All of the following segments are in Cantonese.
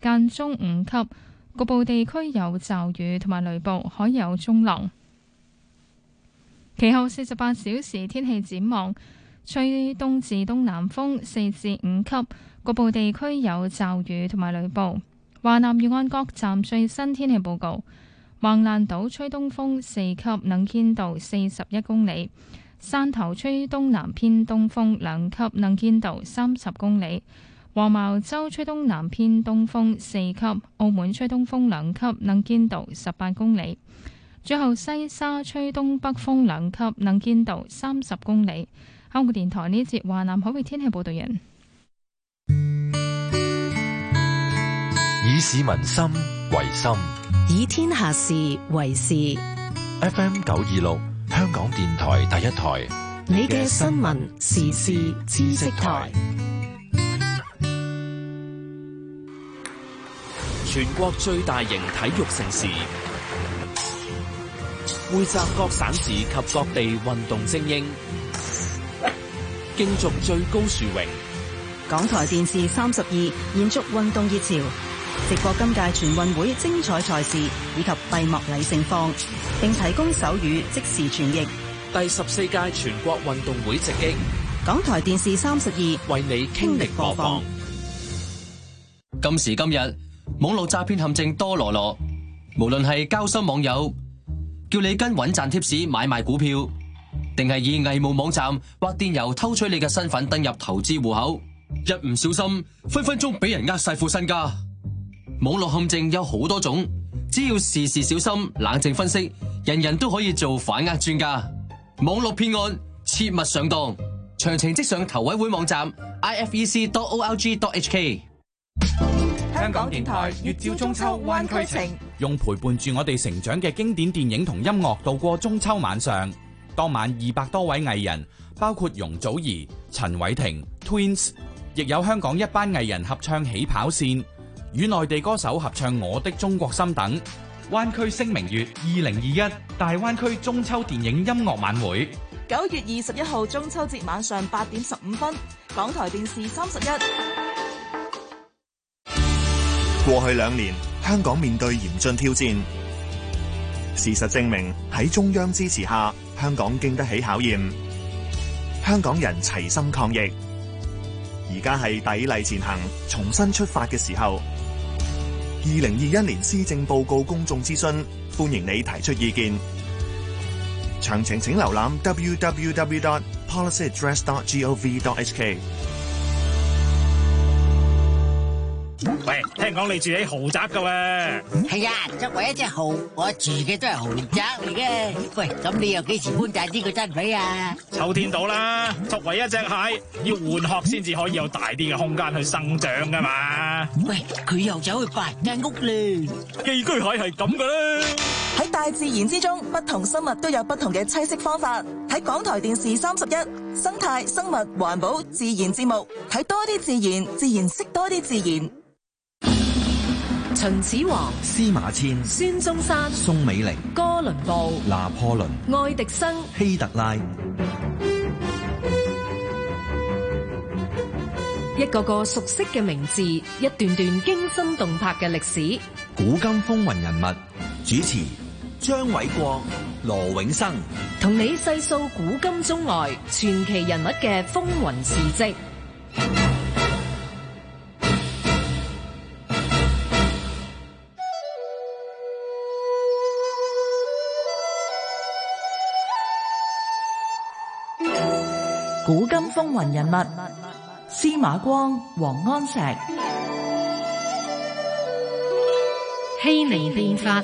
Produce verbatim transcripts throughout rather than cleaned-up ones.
間中五級，局部地區有驟雨同埋雷暴，海有中浪。其後四十八小時天氣展望，吹東至東南風四至五級，局部地區有驟雨同埋雷暴。華南沿岸各站最新天氣報告：橫瀾島吹東風四級，能見度四十一公里；汕頭吹東南偏東風兩級，能見度三十公里；黃茅洲吹東南偏東風四級，澳門吹東風兩級，能見度十八公里。最後西沙吹東北風兩級，能見度三十公里。香港電台呢節華南海域天氣報道人。 以市民心為心， 以天下事為事。 F M 九二六，香港電台第一台， 你嘅新聞時事知識台。 全國最大型體育盛事，匯集各省市及各地運動精英，競逐最高殊榮。 港台電視三十二延續運動熱潮，直播今屆全運會精彩賽事以及閉幕禮盛況，並提供手語即時傳譯。 第十四屆全國運動會直擊， 港台電視三十二為你傾力播放。 今時今日，網絡詐騙陷阱多羅羅，無論係交心網友叫你跟穩賺貼士買賣股票，定係以偽冒網站或電郵偷取你嘅身份登入投資戶口，一唔小心分分鐘俾人呃晒副身家。網絡陷阱有好多種，只要時時小心冷靜分析，人人都可以做反呃專家。網絡騙案切勿上當，詳情即上投委會網站 i f e c dot org dot h k。 香港電台粵照中秋灣區情，用陪伴住我哋成長嘅經典電影同音樂度過中秋晚上。當晚二百多位藝人，包括容祖兒、陳偉霆、Twins， 亦有香港一班藝人合唱《起跑線》，與內地歌手合唱《我的中國心》等。灣區星明月二零二一大灣區中秋電影音樂晚會， 九月二十一號中秋節晚上八點十五分，港台電視三十一。 過去兩年，香港面對嚴峻挑戰。事實證明，喺中央支持下，香港經得起考驗。香港人齊心抗疫，而家係砥礪前行、重新出發嘅時候。二零二一年施政報告公眾諮詢，歡迎你提出意見。詳情請瀏覽 w w w dot policy address dot gov dot h k。 喂，聽講你住喺豪宅噶喎？ 係啊，作為一隻蠔，我住嘅都係豪宅嚟嘅。喂，咁你又幾時搬大啲個單位啊？ 秋天到啦，作為一隻蟹，要換殼先至可以有大啲嘅空間去生長噶嘛。 喂，佢又走去扮間屋咧。 寄居蟹係咁噶啦。 喺大自然之中，不同生物都有不同嘅棲息方法。喺港台電視三十一，生態、生物、環保、自然節目，睇多啲自然，自然識多啲自然。 秦始皇、 司馬遷、 孫中山、 宋美齡、 哥倫布、 拿破崙、 愛迪生、 希特拉， 一個個熟悉嘅名字，一段段驚心動魄嘅歷史。 古今風雲人物，主持張偉國、羅永生， 同你細數古今中外傳奇人物嘅風雲事跡。 古今風雲人物，司馬光、王安石。 熙寧變法。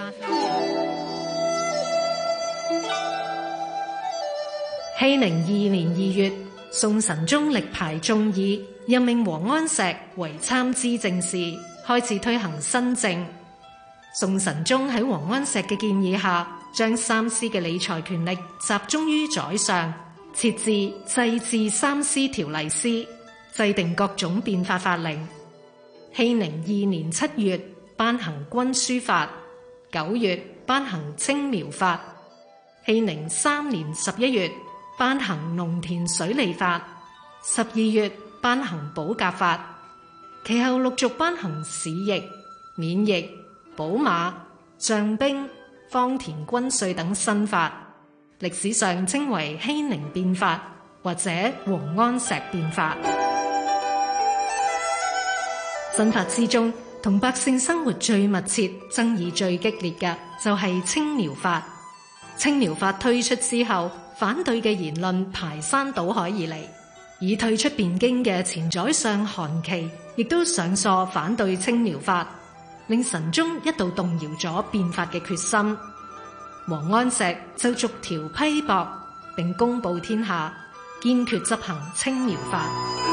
熙寧二年二月，宋神宗力排眾議，任命王安石為參知政事，開始推行新政。宋神宗喺王安石嘅建議下，將三司嘅理財權力集中於宰相，設置制置三司條例司，制定各種變法法令。熙寧二年七月頒行軍書法，九月頒行青苗法。熙寧三年十一月頒行農田水利法，十二月頒行保甲法。 其後陸續頒行市役、免役、寶馬、將兵、荒田均稅等新法，歷史上稱為熙寧變法或者王安石變法。新法之中，同百姓生活最密切、爭議最激烈嘅就係青苗法。青苗法推出之後，反對嘅言論排山倒海而嚟，已退出汴京嘅前宰相韓琦亦都上訴反對青苗法，令神宗一度動搖咗變法嘅決心。王安石就逐條批駁，並公佈天下，堅決執行青苗法。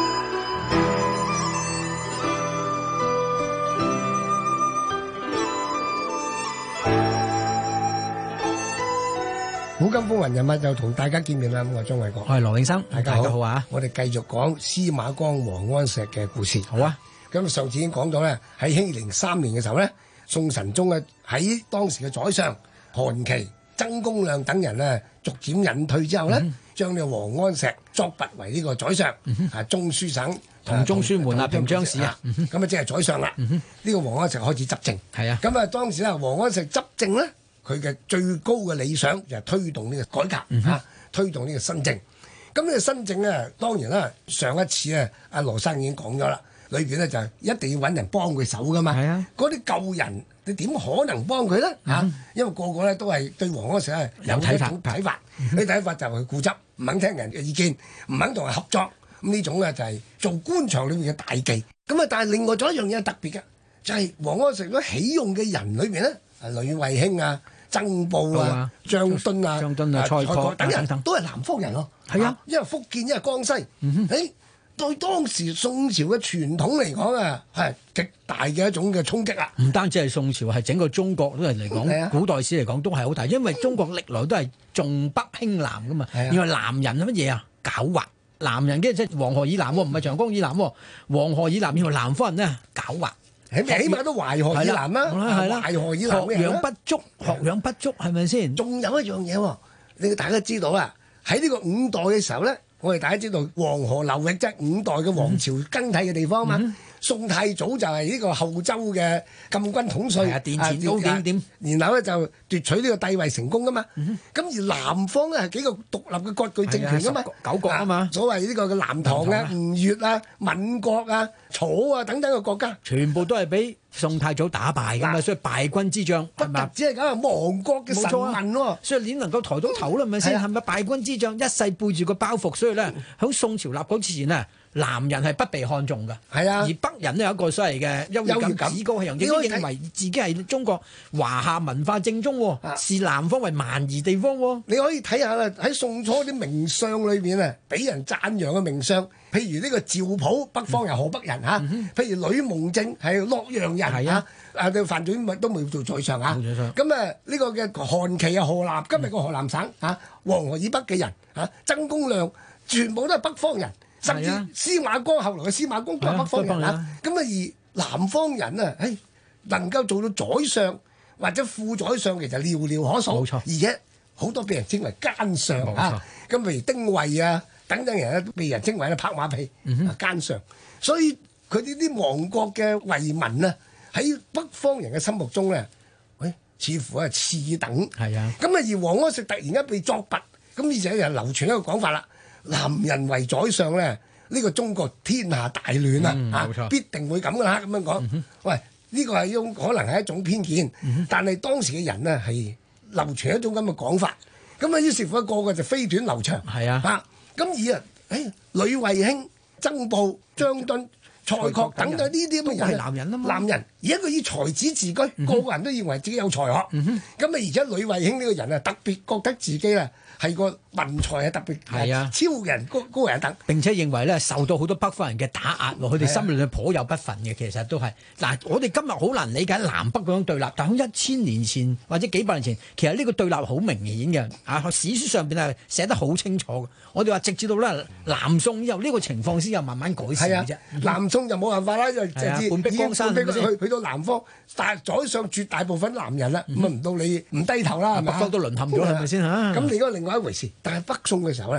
古今風雲人物又同大家見面啦，我係張偉國， 我係羅永生， 大家好， 大家好啊！ 我哋繼續講司馬光、王安石嘅故事。 好啊！ 咁上次已經講咗咧，喺熙寧三年嘅時候咧，宋神宗咧喺當時嘅宰相韓琦、曾公亮等人咧逐漸隱退之後咧，嗯、將呢個王安石作拔為呢個宰相，嗯、啊中書省同中書門啊，平章事啊， 咁啊即係宰相啦。呢、嗯、個王安石開始執政， 係啊。 咁啊當時咧，王安石執政咧。佢嘅最高嘅理想就係推動呢個改革、嗯啊、推動呢個新政。咁呢個新政咧，當然啦，上一次咧，阿羅生已經講咗啦，裏邊咧就係一定要揾人幫佢手噶嘛。係啊，嗰啲舊人你點可能幫佢咧？嚇、嗯，因為個個咧都係對王安石係有睇法，睇法，啲睇法就係固執，唔肯聽人嘅意見，唔肯同人合作。咁呢種咧就係做官場裏面嘅大忌。咁啊，但係另外仲有一樣嘢特別嘅，就係、是、王安石嗰起用嘅人裏邊咧，啊呂慧卿啊。曾布啊、張敦啊、 張敦啊、蔡確等人都係南方人咯。係啊，因為福建，因為江西。嗯哼，誒對當時宋朝嘅傳統嚟講啊，係極大嘅一種嘅衝擊啊！ 唔單止係宋朝，係整個中國都係嚟講，古代史嚟講都係好大，因為中國歷來都係重北輕南噶嘛。因為南人係乜嘢啊？狡猾。南人嘅即係黃河以南喎，唔係長江以南喎。黃河以南因為南方人咧狡猾。 起碼都淮河以南啦， 係啦， 淮河以南學養不足，學養不足係咪先？ 仲有一樣嘢喎，你大家知道啊，喺呢個五代嘅時候咧，我哋大家知道黃河流域即係五代嘅王朝更替嘅地方啊嘛。嗯、宋太祖就係呢個後周嘅禁軍統帥， 殿前高點點， 然後咧就奪取呢個帝位成功噶嘛。咁、嗯、而南方咧係幾個獨立嘅割據政權噶嘛， 九國啊嘛， 所謂呢個嘅南唐啊、吳越啊、閩國啊、楚啊等等嘅國家， 全部都係俾宋太祖打敗㗎嘛，所以敗軍之將不特止係咁啊，亡國嘅臣民喎， 所以點能夠抬到頭啦？係咪先？係咪敗軍之將一世背住個包袱，所以咧喺宋朝立國之前呢，南人係不被看重㗎。係啊，而北人呢，有一個所謂嘅優越感，趾高氣揚，亦都認為自己係中國華夏文化正宗，視南方為蠻夷地方。 你可以睇下啦，喺宋初啲名相裏邊啊，俾人讚揚嘅名相。譬如呢個趙普，北方人，河北人嚇；嗯、譬如呂蒙正係洛陽人嚇，啊對范仲淹都冇做宰相嚇。咁啊呢個嘅韓琦啊，河南今日個河南省嚇，黃、嗯、河以北嘅人嚇，曾公亮全部都係北方人，甚至司馬光後來嘅司馬光都係北方人嚇。咁啊而南方人啊，誒能夠做到宰相或者副宰相，其實寥寥可數，冇錯，而且好多俾人稱為奸相嚇。咁譬如丁惠啊。等等人咧被人稱為咧拍馬屁、嗯、奸相，所以佢哋啲亡國嘅遺民啊，喺北方人嘅心目中咧，喂、哎，似乎係次等。係啊，咁啊而王安石突然間被作拔，咁而且就流傳一個講法啦，南人為宰相咧，呢、呢個中國天下大亂啊，嗯、啊，必定會咁噶啦，咁樣講。嗯、喂，呢、呢個係一種可能係一種偏見，嗯、但係當時嘅人呢，係流傳一種咁嘅講法，咁啊於是乎一個個就飛短流長。係啊。啊咁而啊，誒呂慧卿、曾布、張敦、蔡確等等呢啲咁嘅人係男人啊嘛，男人而家佢以才子自居，嗯、個個人都認為自己有才學。咁啊、嗯，而且呂慧卿呢個人啊，特別覺得自己咧係個文才係特別係啊超人高高人等， 並且認為咧受到好多北方人嘅打壓喎，佢哋心裏面頗有不忿嘅，其實都係嗱，我哋今日好難理解南北嗰種對立，但喺一千年前或者幾百年前，其實呢個對立好明顯嘅啊，史書上邊係寫得好清楚嘅。我哋話直至到咧南宋之後，呢、這個情況先有慢慢改善嘅啫。 南宋就冇辦法啦，就直至半壁江山去去到南方，但宰相絕大部分男人啦，咁啊唔到你唔低頭啦，係咪？ 北方都淪陷咗，係咪先嚇？ 咁另外另外一回事，但係北宋嘅時候咧，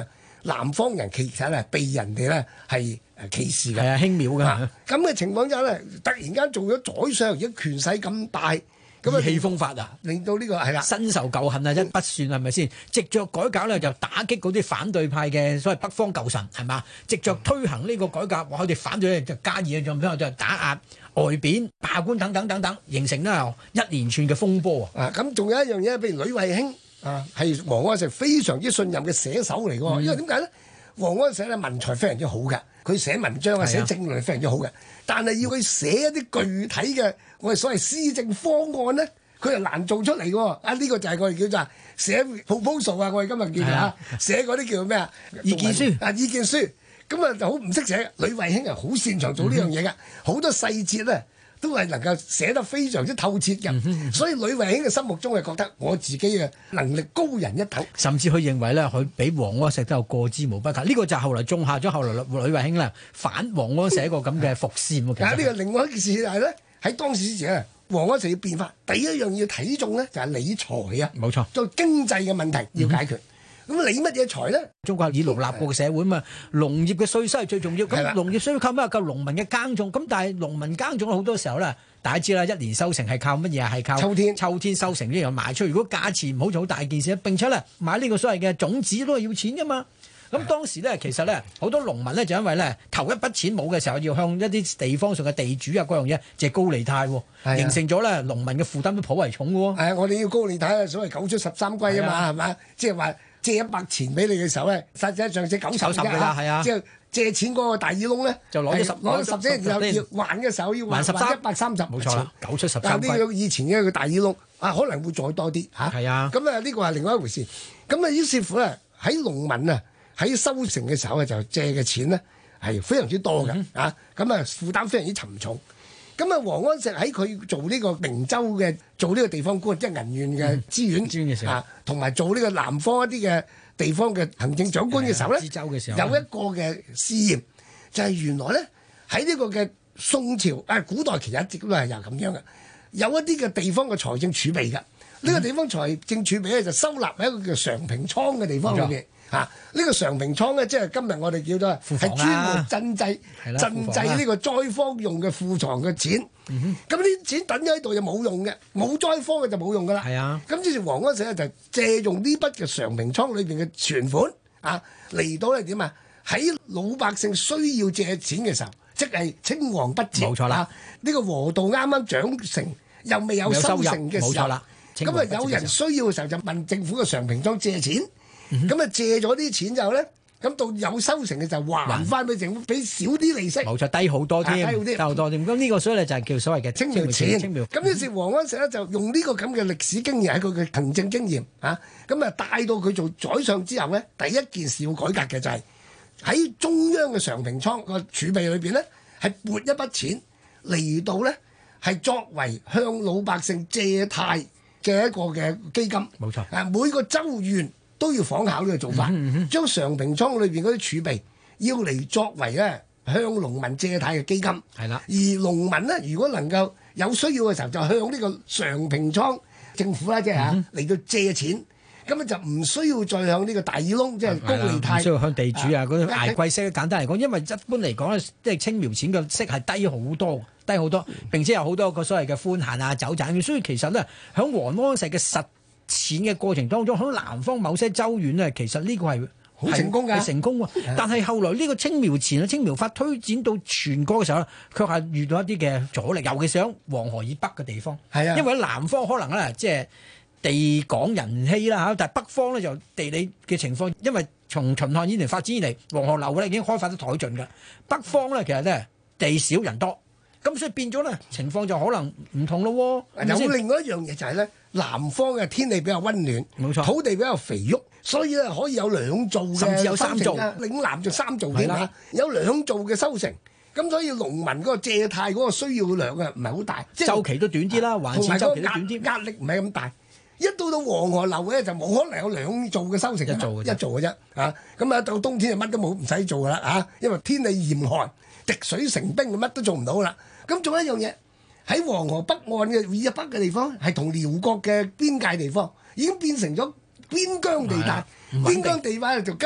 南方人其實係被人哋咧係誒歧視嘅， 係啊輕蔑㗎。 咁嘅情況之下咧，突然間做咗宰相，而家權勢咁大。 意氣風發啊！ 令到呢個係啦， 新仇舊恨啊，一不算係咪先？藉着改革咧，就打擊嗰啲反對派嘅所謂北方舊臣係嘛？藉着推行呢個改革，話佢哋反對咧就加以咁樣就打壓、外貶、罷官等等等等，形成咧一連串嘅風波啊！ 啊，咁仲有一樣嘢，譬如呂慧卿啊，係王安石非常之信任嘅寫手嚟㗎喎，因為點解咧？王安石咧文才非常之好嘅，佢寫文章啊、寫政論係非常之好嘅，但係要佢寫一啲具體嘅我哋所謂施政方案咧，佢又難做出嚟喎。啊，呢、這個就係我哋叫做寫 proposal 啊，我哋今日叫做嚇寫嗰啲叫做咩啊？ 意見書啊，意見書咁啊就好唔識寫。呂慧卿啊，好擅長做呢樣嘢嘅，好、嗯、多細節咧。都係能夠寫得非常之透徹嘅，嗯、所以呂慧卿嘅心目中係覺得我自己嘅能力高人一等， 甚至佢認為咧佢比王安石都有過之無不及。呢、這個就後來種下咗後來呂慧卿咧反王安石一個咁嘅伏線喎。 但係呢個另外一件事係咧，喺當時之前咧，王安石要變化，第一樣要睇重咧就係理財啊， 冇錯， 做經濟嘅問題要解決。嗯咁理乜嘢財咧？ 中國係以農立國嘅社會嘛，農業嘅稅收係最重要。咁農業需要靠咩？靠農民嘅耕種。咁但係農民耕種好多時候咧，大家知啦，一年收成係靠乜嘢？係靠秋天。 秋天收成呢樣賣出去。如果價錢唔好就好大件事。並且咧買呢個所謂嘅種子都係要錢噶嘛。咁當時咧，其實咧好多農民咧就因為咧頭一筆錢冇嘅時候，要向一啲地方上嘅地主啊嗰樣嘢借高利貸，形成咗咧農民嘅負擔都頗為重嘅喎。 係啊，我哋要高利貸啊，所謂九出十三歸啊嘛，係嘛？即係話。借一百錢俾你嘅時候咧，實際上借九十嘅啦，係啊，即係借錢嗰個大耳窿咧， 就攞咗十攞咗十啫，然後要還嘅時候要還十一百三十， 冇錯啦，九出十三。 但係呢個以前嘅一個大耳窿啊，可能會再多啲嚇。係啊，咁啊呢個係另外一回事。咁啊於是乎咧，喺農民啊喺收成嘅時候咧，就借嘅錢咧係非常之多嘅啊，咁啊負擔非常之沉重。咁啊，王安石喺佢做呢個明州嘅做呢個地方官，即係銀縣嘅知縣嘅時候啊，同埋做呢個南方一啲嘅地方嘅行政長官嘅時候咧，知州嘅時候有一個嘅試驗，就係、是、原來咧喺呢個嘅宋朝啊，古代其實一直都係有咁樣嘅，有一啲嘅地方嘅財政儲備嘅，呢、嗯、個地方財政儲備咧就收納喺一個叫常平倉嘅地方裏邊。啊！呢、這個常平倉咧，即係今日我哋叫做係專門賑濟、賑濟呢個災荒用嘅庫藏嘅錢。咁呢啲錢等咗喺度就冇用嘅，冇災荒嘅就冇用噶啦。係啊！咁於是王安石咧就借用呢筆嘅常平倉裏邊嘅存款啊，嚟到係點啊？喺老百姓需要借錢嘅時候，即係青黃不接。冇錯啦！呢、啊這個河道啱啱長成，又未有收成嘅時候，咁啊有人需要嘅時候就問政府嘅常平倉借錢。咁啊、嗯、借咗啲錢之後咧，咁到有收成嘅就還翻俾政府，俾少啲利息。冇錯，低好多添，低好啲，低好多添。咁呢個所以咧就係叫所謂嘅青苗錢。青苗。咁於是王安石咧就用呢個咁嘅歷史經驗喺佢嘅行政經驗啊，咁啊帶到佢做宰相之後咧，第一件事要改革嘅就係、是、喺中央嘅常平倉個儲備裏邊咧，係撥一筆錢嚟到咧，係作為向老百姓借貸嘅一個嘅基金。冇錯。啊，每個州縣都要仿效呢個做法，嗯嗯、將常平倉裏邊嗰啲儲備要嚟作為咧向農民借貸嘅基金。係啦，而農民咧如果能夠有需要嘅時候，就向呢個常平倉政府啦，即係嚇嚟到借錢，咁啊就唔需要再向呢個大耳窿，即係高利貸，唔需要向地主啊嗰啲捱貴息。簡單嚟講，因為一般嚟講咧，即係青苗錢嘅息係低好多，低好多，並且有好多個所謂嘅寬限啊、走賺。所以其實咧，喺王安石嘅實錢嘅過程當中，喺南方某些州縣咧，其實呢個係好成功嘅，成功喎。但係後來呢個青苗錢啊、青苗法推展到全國嘅時候咧，卻係遇到一啲嘅阻力，尤其是喺黃河以北嘅地方。係啊，因為喺南方可能咧，即係地廣人稀啦嚇，但係北方咧就地理嘅情況，因為從秦漢以嚟發展以嚟，黃河流咧已經開發得殆盡㗎。北方咧其實咧地少人多，咁所以變咗咧情況就可能唔同咯喎。有另外一樣嘢就係咧。南方嘅天氣比較溫暖，冇錯，土地比較肥沃，所以咧可以有兩造嘅，甚至有三造。嶺南就三造添嚇，有兩造嘅收成。咁所以農民嗰個借貸嗰個需要量啊，唔係好大，即係週期都短啲啦，還錢週期都短啲，壓力唔係咁大。一到到黃河流咧，就冇可能有兩造嘅收成，一造嘅一造嘅啫嚇。咁啊到冬天就乜都冇，唔使做噶啦嚇，因為天氣嚴寒，滴水成冰，乜都做唔到啦。咁仲有一樣嘢。喺黃河北岸嘅以北嘅地方，係同遼國嘅邊界地方，已經變成咗邊疆地帶。邊疆地帶就根本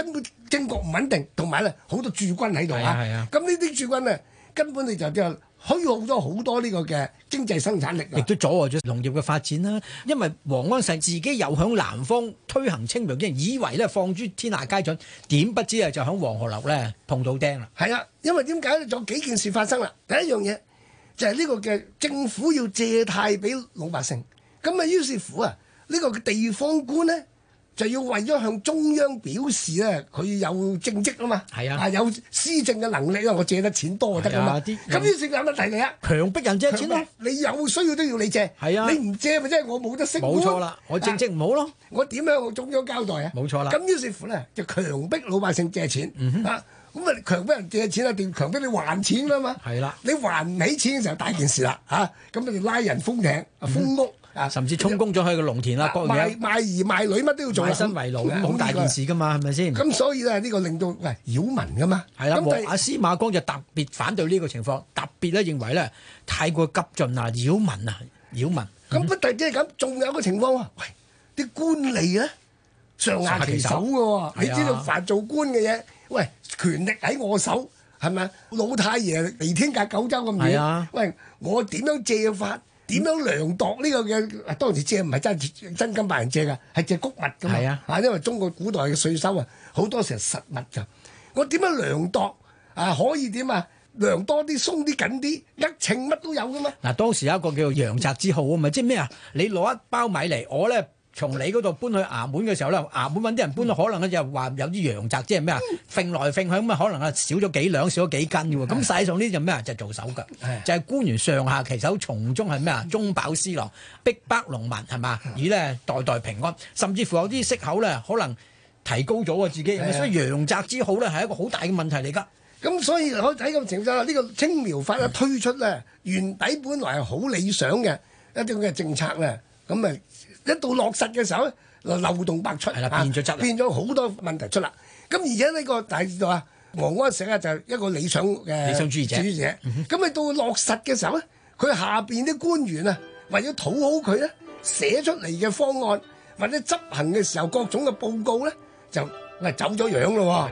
政局唔穩定，同埋咧好多駐軍喺度係啊係啊咁呢啲駐軍咧根本你就即係虛耗咗好多呢個嘅經濟生產力， 亦都阻礙咗農業嘅發展啦。因為王安石自己又響南方推行青苗經，以為咧放諸天下皆準，點不知啊就響黃河流咧碰到釘啦。 係啊，因為點解咧？仲有幾件事發生啦。第一樣嘢就係呢個嘅政府要借貸俾老百姓，咁啊於是乎啊呢個嘅地方官咧。就要為咗向中央表示咧，佢有政績啊嘛， 係啊， 有施政嘅能力啊，我借得錢多就得啊嘛。咁於是有乜題嚟啊？ 強迫人借錢咯， 你有需要都要你借， 係啊， 你唔借咪即係我冇得升官。 冇錯啦，我政績唔好咯， 我點樣向中央交代啊？ 冇錯啦。 咁於是乎咧，就強迫老百姓借錢啊。咁啊，強迫人借錢啊，定強迫你還錢㗎嘛？ 係啦， 你還唔起錢嘅時候大件事啦嚇，咁你就拉人封艇、封屋。啊！ 甚至充公咗去個農田啦，各樣嘢賣兒賣女乜都要做， 賣身為奴咁好大件事噶嘛，係咪先？ 咁所以咧呢個令到喂擾民噶嘛。 係啦，阿司馬光就特別反對呢個情況，特別咧認為咧太過急進啊，擾民啊，擾民。 咁不但即係咁，仲有個情況喎，喂啲官吏咧上下其手嘅喎，你知道凡做官嘅嘢，喂權力喺我手係咪？老太爺離天隔九州咁遠，喂我點樣借法？點樣量度呢個嘅？當時借唔係真真金白銀借㗎，係借谷物㗎嘛。 啊， 啊，因為中國古代嘅稅收啊，好多時係實物㗎。我點樣量度啊？可以點啊？量多啲、鬆啲、緊啲，一稱乜都有㗎嘛。 嗱，當時有一個叫做陽宅之好啊嘛，即係咩啊？你攞一包米嚟，我咧。從你嗰度搬去衙門嘅時候咧，衙門揾啲人搬，可能咧就話有啲陽宅，即係咩啊？揈來揈去咁啊，可能啊少咗幾兩，少咗幾斤嘅喎。咁實際上呢就咩啊？就做手腳，就係官員上下其手，從中係咩啊？中飽私囊，逼迫農民係嘛？以咧代代平安，甚至乎有啲息口咧可能提高咗啊自己。所以陽宅之好咧係一個好大嘅問題嚟㗎。 咁所以可以睇咁情況，呢個青苗法一推出咧，原底本來係好理想嘅一啲嘅政策咧，咁啊。一到落實嘅時候咧，漏洞百出， 係啦，變咗質， 變咗好多問題出啦。咁而家呢個大家知道啊，王安石啊就係一個理想嘅理想主義者。 主義者。咁你、嗯、到落實嘅時候咧，佢下邊啲官員啊，為咗討好佢咧，寫出嚟嘅方案或者執行嘅時候各種嘅報告咧，就喂走咗樣咯。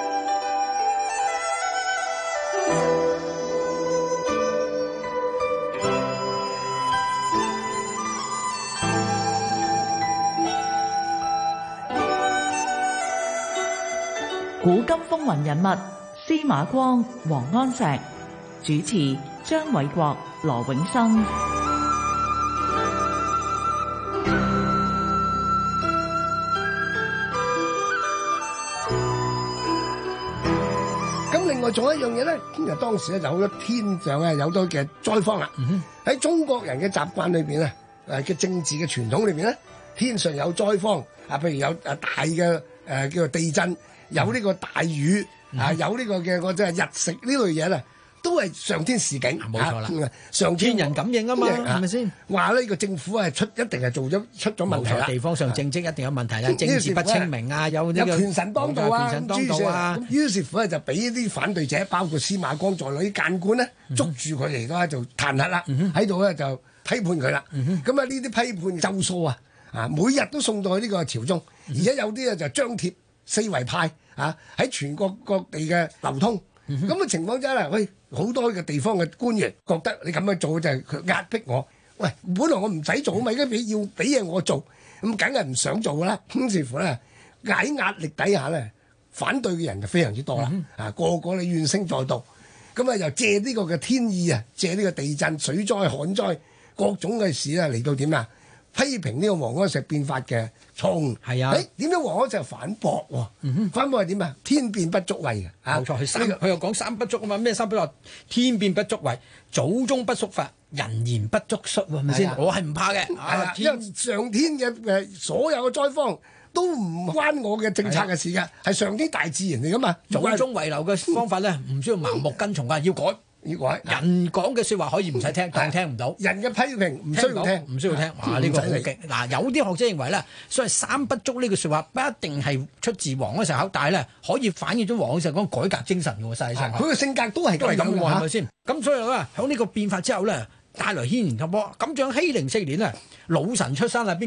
古今風雲人物，司馬光、王安石。主持張偉國、羅永生。 咁另外仲有一樣嘢咧，其實當時咧就好多天上咧有好多嘅災荒啦。喺、嗯、中國人嘅習慣裏邊咧，誒嘅政治嘅傳統裏邊咧，天上有災荒啊，譬如有誒大嘅誒、呃、叫做地震。有呢個大雨、嗯、啊，有呢個嘅我即係日食呢類嘢咧，都係上天示警， 冇錯啦、 啊。上天天人感應啊嘛，係咪先？ 話呢個政府係出一定係做咗出咗問題啦。 地方上政績一定有問題啦，政治不清明啊，有呢、這個有權臣當道啊， 權臣當道啊。 咁於是乎咧就俾啲反對者，包括司馬光在內啲諫官咧，捉住佢嚟㗎就彈劾啦，喺度咧就批判佢啦。咁啊呢啲批判奏疏啊，啊每日都送到去呢個朝中，而且有啲咧就張貼四圍派。啊！喺全國各地嘅流通，咁、嗯、嘅情況之下，喂，好多嘅地方嘅官員覺得你咁樣做就係佢壓迫我。喂，本來我唔使做啊嘛，而家俾要俾嘢我做，咁梗係唔想做噶啦。於是乎咧，喺壓力底下咧，反對嘅人就非常之多啦。嗯、啊，個個你怨聲載道，咁啊又借呢個嘅天意啊，借呢個地震、水災、旱災各種嘅事咧嚟到點啊？批評呢個王安石變法嘅錯誤， 係啊！ 誒點解王安石反駁喎？嗯、反駁係點啊？天變不足畏嘅， 冇錯，佢三佢、 這個、 又講三不足啊嘛！咩三不足？天變不足畏，祖宗不縮法，人言不足恤，係咪先？我係唔怕嘅，係啊！因為上天嘅誒所有嘅災荒都唔關我嘅政策嘅事嘅，係上天大自然嚟噶嘛。 祖宗遺留嘅方法咧，唔、嗯、需要盲目跟從㗎，要改。 要改人講嘅説話可以唔使聽，當聽唔到。 人嘅批評唔需要聽， 唔需要聽。哇！呢個好勁。嗱，有啲學者認為咧，所謂三不足呢句説話不一定係出自王安石口，但係咧可以反映咗王安石講改革精神嘅喎，實際上。佢嘅性格都係都係咁嘅喎，係咪先？咁所以咧，喺呢個變法之後咧，帶來軒然大波。咁像熙寧四年咧，老臣出山係邊個啊？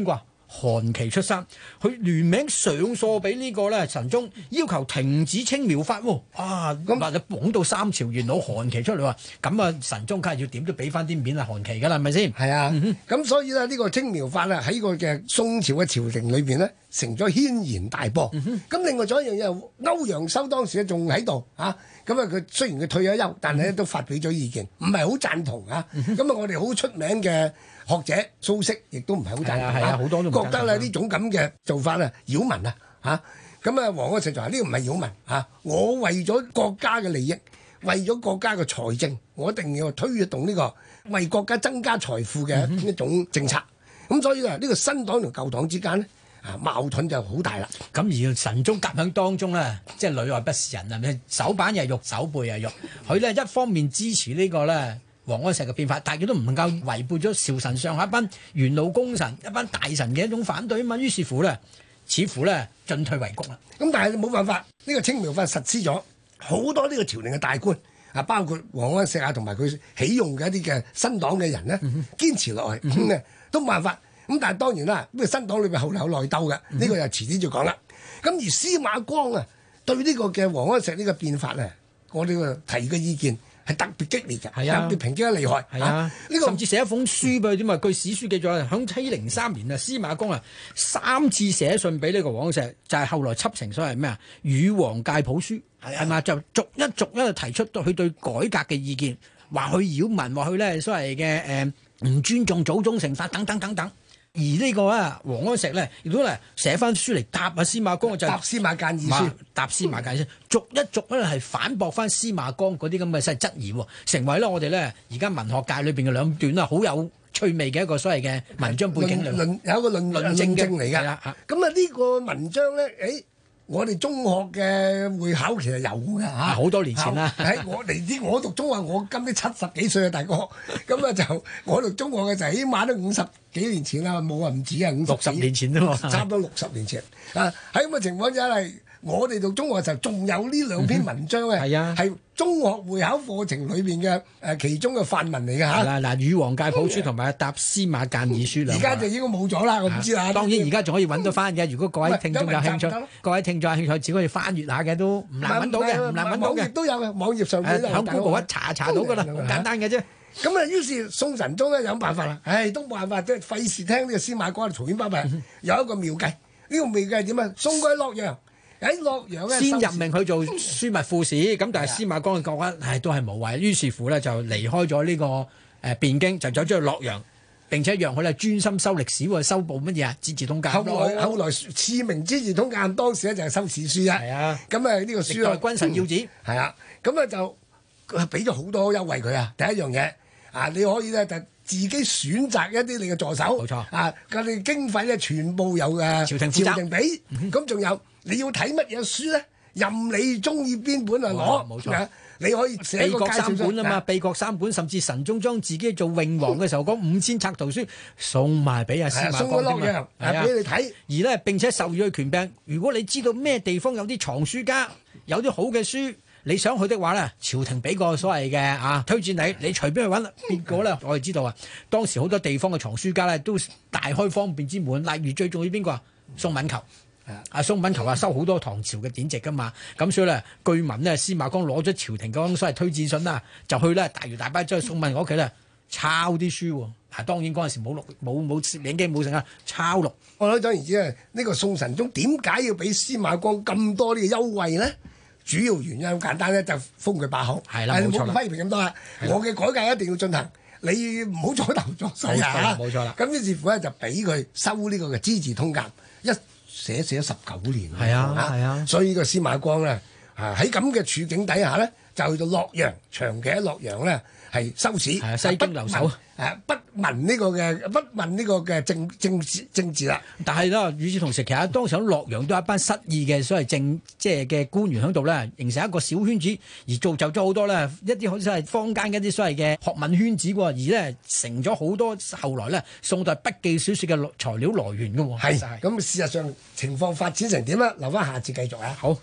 韓琦出山，佢聯名上訴俾呢個咧神宗，要求停止青苗法喎。啊，咁或者捧到三朝元老韓琦出嚟話，咁啊神宗梗係要點都俾翻啲面啊韓琦㗎啦，係咪先？ 係啊，咁、嗯、所以咧呢個青苗法啊喺個嘅宋朝嘅朝廷裏邊咧，成咗軒然大波。咁、嗯、另外仲有一樣嘢，歐陽修當時仲喺度啊，咁啊佢雖然佢退咗休，但係咧都發表咗意見，唔係好贊同啊。咁啊、嗯、我哋好出名嘅學者蘇軾亦都唔係好贊同啊， 係啊，好多都覺得咧呢種咁嘅做法啊擾民啊嚇。咁啊王安石就話呢個唔係擾民啊，我為咗國家嘅利益，為咗國家嘅財政，我一定要推動呢個為國家增加財富嘅一種政策。咁、嗯、所以啊，呢個新黨同舊黨之間咧啊矛盾就好大啦。 咁而神宗夾響當中咧，即係裏外不是人啊！手板又係肉，手背又係肉。佢咧一方面支持呢個咧王安石嘅變法，但係佢都唔能夠違背咗朝臣上下一班元老功臣、一班大臣嘅一種反對啊嘛。於是乎咧，似乎咧進退維谷啦。 咁但係冇辦法，呢、這個青苗法實施咗，好多呢個朝廷嘅大官啊，包括王安石啊，同埋佢起用嘅一啲嘅新黨嘅人咧，堅持落去，咁、嗯、咧都冇辦法。咁但係當然啦，呢、這個新黨裏邊後嚟有內鬥嘅，呢、嗯、個又遲啲再講啦。咁而司馬光啊，對呢個嘅王安石呢個變法啊，我哋個提嘅意見係特別激烈嘅， 係啊， 特別抨擊得厲害， 係啊，呢、 啊這個甚至寫一封書俾佢點啊？據史書記載，響七零三年啊，司馬光啊三次寫信俾呢個王安石，就係、是、後來輯成所謂咩啊《與王介譜書》，係嘛、啊，就逐一逐一提出到佢對改革嘅意見，話佢擾民，話佢咧所謂嘅誒唔尊重祖宗成法等等等等。而呢個啊，王安石咧，亦都嚟寫翻書嚟答啊司馬光，就答司馬諫議書， 答司馬諫議書，逐一逐咧係反駁翻司馬光嗰啲咁嘅細質疑，成為咧我哋咧而家文學界裏邊嘅兩段啊，好有趣味嘅一個所謂嘅文章背景嚟， 論有一個論論證證嚟㗎。咁啊呢個文章咧，誒。我哋中學嘅會考其實有㗎嚇， 好多年前啦。 喺我嚟啲，我讀中學，我今年七十幾歲啊，大哥。咁啊就我讀中學嘅就起碼都五十幾年前啦，冇話唔止啊，五十六十年前都差唔多六十年前啊。喺咁嘅情況之下係。我哋讀中學嘅時候，仲有呢兩篇文章嘅，係、嗯、啊，係中學會考課程裏邊嘅誒其中嘅範文嚟嘅嚇。嗱嗱，《與王介譜書》同埋《答司馬諫議書》兩。而家就應該冇咗啦，我唔知啦。當然而家仲可以揾到翻嘅，如果各位聽眾有興趣，各位聽眾有興趣，只可以翻閱下嘅都唔難揾到嘅，唔難揾到嘅。網頁都有嘅，網頁上邊喺 Google 一查查到㗎啦，好簡單嘅啫。咁啊，於是宋神宗咧有辦法啦，唉，都冇辦法，即係費事聽呢個司馬光嘈喧巴閉，有一個妙計。呢個妙計係點啊？送佢去洛陽。喺洛陽咧，先入命去做樞密副使，咁但係司馬光覺得係都係無謂，於是乎咧就離開咗呢個誒汴京，就走咗去洛陽，並且讓佢咧專心修歷史喎，修補乜嘢啊？資治通鑑。後來後來賜名資治通鑑，當時咧就係修史書啊。係啊，咁啊呢個書啊，君臣要旨。係啊，咁啊就俾咗好多優惠佢啊。第一樣嘢啊，你可以咧就自己選擇一啲你嘅助手。冇錯啊，佢哋經費咧全部由誒朝廷朝廷俾。咁仲有。你要睇乜嘢書咧？任你中意邊本啊攞，冇錯。你可以寫個介紹三本啊嘛，備國三本，甚至神宗將自己做永王嘅時候嗰五千冊圖書送埋俾阿司馬光添啊，係啊，俾你睇。而咧並且授予佢權柄，如果你知道咩地方有啲藏書家，有啲好嘅書，你想去的話咧，朝廷俾個所謂嘅啊推薦你，你隨便去揾。結果咧，我哋知道啊，當時好多地方嘅藏書家咧都大開方便之門，例如最重要邊個啊？宋敏求。阿宋敏求啊，收好多唐朝嘅典籍噶嘛，咁所以咧，據聞咧，司馬光攞咗朝廷嗰種所謂推薦信啦，就去咧大搖大擺走去宋敏求屋企咧抄啲書喎。啊，當然嗰陣時冇錄冇冇攝影機冇成啊，抄錄。我諗總言之啊，呢個宋神宗點解要俾司馬光咁多呢個優惠咧？主要原因好簡單咧，就封佢把口。係啦，冇錯啦。唔好批評咁多啦，我嘅改革一定要進行，你唔好阻頭阻勢啊！冇錯啦。咁於是乎咧，就俾佢收呢個嘅資治通鑑一。寫寫咗十九年，係啊係啊，所以呢個司馬光咧，啊喺咁嘅處境底下咧，就去到洛陽，長期喺洛陽咧係修史，係啊西京留守，誒不問呢個嘅不問呢個嘅政政治政治啦。但係咧，與此同時，其實當時喺洛陽都有一班失意嘅所謂政即係嘅官員喺度咧，形成一個小圈子，而造就咗好多咧一啲好似係坊間一啲所謂嘅學問圈子喎，而咧成咗好多後來咧宋代筆記小說嘅材料來源嘅喎。係咁，事實上情況發展成點啦？留翻下次繼續啊！好，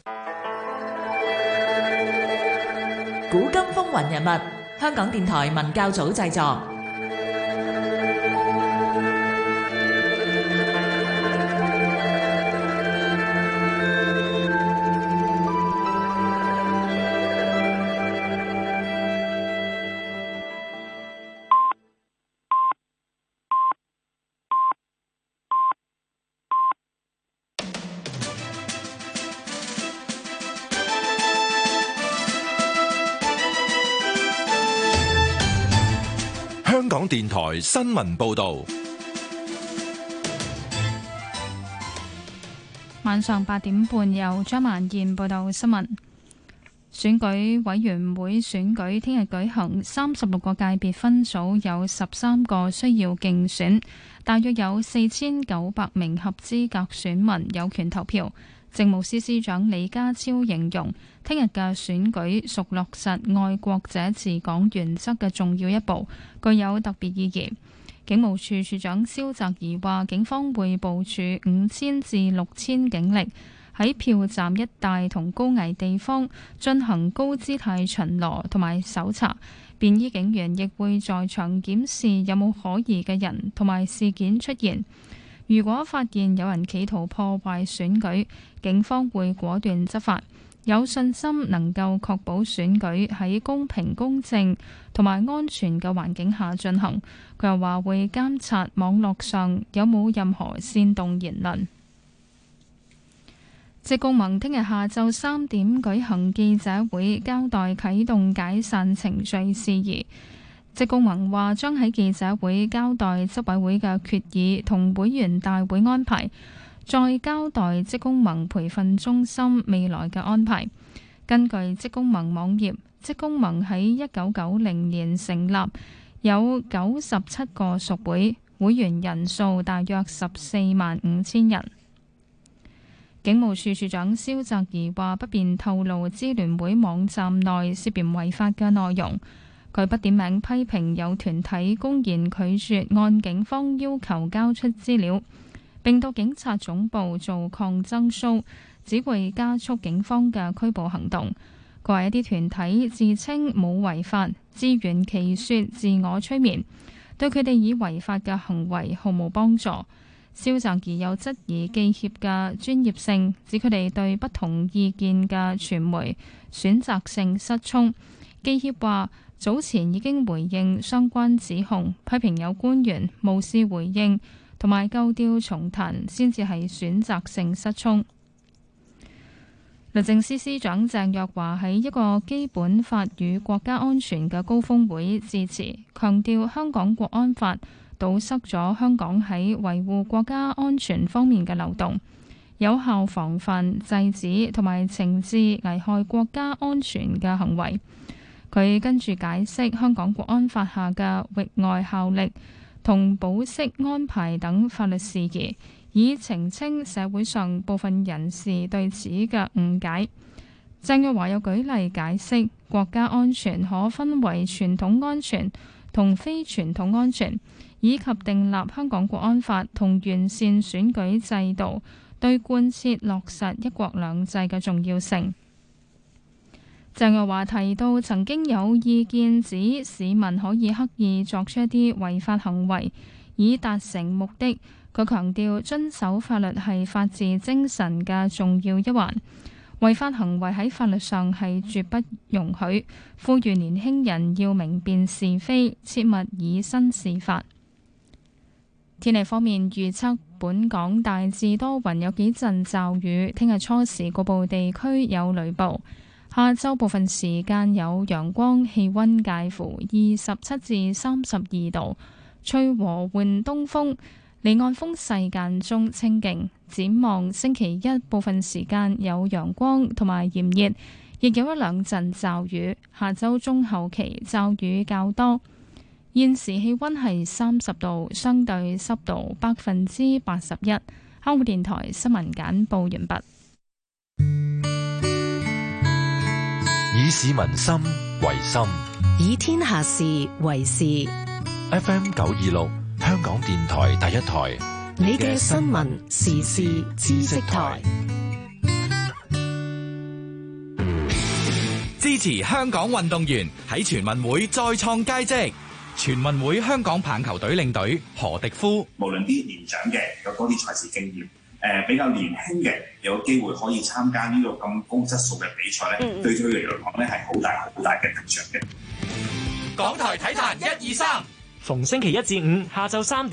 古今風雲人物，香港電台文教組製作。 電台新聞報道。 晚上八點半，由張曼燕報道新聞。選舉委員會選舉聽日舉行，三十六個界別分組有十三個需要競選，大約有四千九百名合資格選民有權投票。政務司司長李家超形容，聽日嘅選舉屬落實愛國者治港原則嘅重要一步，具有特別意義。警務處處長蕭澤頤話，警方會部署五千至六千警力喺票站一帶同高危地方進行高姿態巡邏同埋搜查，便衣警員亦會在場檢視有冇可疑嘅人同埋事件出現。如果發現有人企圖破壞選舉，警方會果斷執法，有信心能夠確保選舉喺公平公正同埋安全嘅環境下進行。佢又話會監察網絡上有冇任何煽動言論。職工盟聽日下晝三點舉行記者會，交代啟動解散程序事宜。職工盟話將喺記者會交代執委會嘅決議同會員大會安排，再交代職工盟培訓中心未來嘅安排。根據職工盟網頁，職工盟喺一九九零年成立，有九十七個屬會，會員人數大約十四萬五千人。警務處處長蕭澤頤話不便透露支聯會網站內涉嫌違法嘅內容。佢不點名批評有團體公然拒絕按警方要求交出資料，並到警察總部做抗爭 show， 只會加速警方嘅拘捕行動。佢話一啲團體自稱冇違法，自圓其說，自我催眠，對佢哋以違法嘅行為毫無幫助。蕭澤頤又質疑記協嘅專業性，指佢哋對不同意見嘅傳媒選擇性失聰。記協話早前已經回應相關指控，批評有官員無視回應同埋舊調重彈，先至係選擇性失聰。律政司司長鄭若驊喺一個基本法與國家安全嘅高峰會致辭，強調香港國安法堵塞咗香港喺維護國家安全方面嘅漏洞，有效防範、制止同埋懲治危害國家安全嘅行為。佢跟住解釋香港國安法下嘅域外效力同保釋安排等法律事宜，以澄清社會上部分人士對此嘅誤解。鄭若驊有舉例解釋國家安全可分為傳統安全同非傳統安全，以及訂立香港國安法同完善選舉制度對貫徹落實一國兩制嘅重要性。鄭若驊提到，曾經有意見指市民可以刻意作出一啲違法行為以達成目的。佢強調，遵守法律係法治精神嘅重要一環，違法行為喺法律上係絕不容許。呼籲年輕人要明辨是非，切勿以身試法。天氣方面預測，本港大致多雲，有幾陣驟雨。聽日初時局部地區有雷暴。下週部分時間有陽光，氣溫介乎二十七至三十二度，吹和緩東風，離岸風勢間中清勁。展望星期一部分時間有陽光同埋炎熱，亦有一兩陣驟雨。下週中後期驟雨較多。現時氣溫係三十度，相對濕度百分之八十一。香港電台新聞簡報完畢。 以市民心為心， 以天下事為事。 F M 九二六，香港電台第一台， 你嘅新聞時事知識台， 支持香港運動員喺全運會再創佳績。全運會香港棒球隊領隊何迪夫， 無論啲年長嘅有多啲賽事經驗，誒比較年輕嘅有機會可以參加呢個咁高質素嘅比賽咧，嗯、對佢哋嚟講咧係好大好大嘅提升嘅。 港台體壇一二三， 逢星期一至五下晝三點。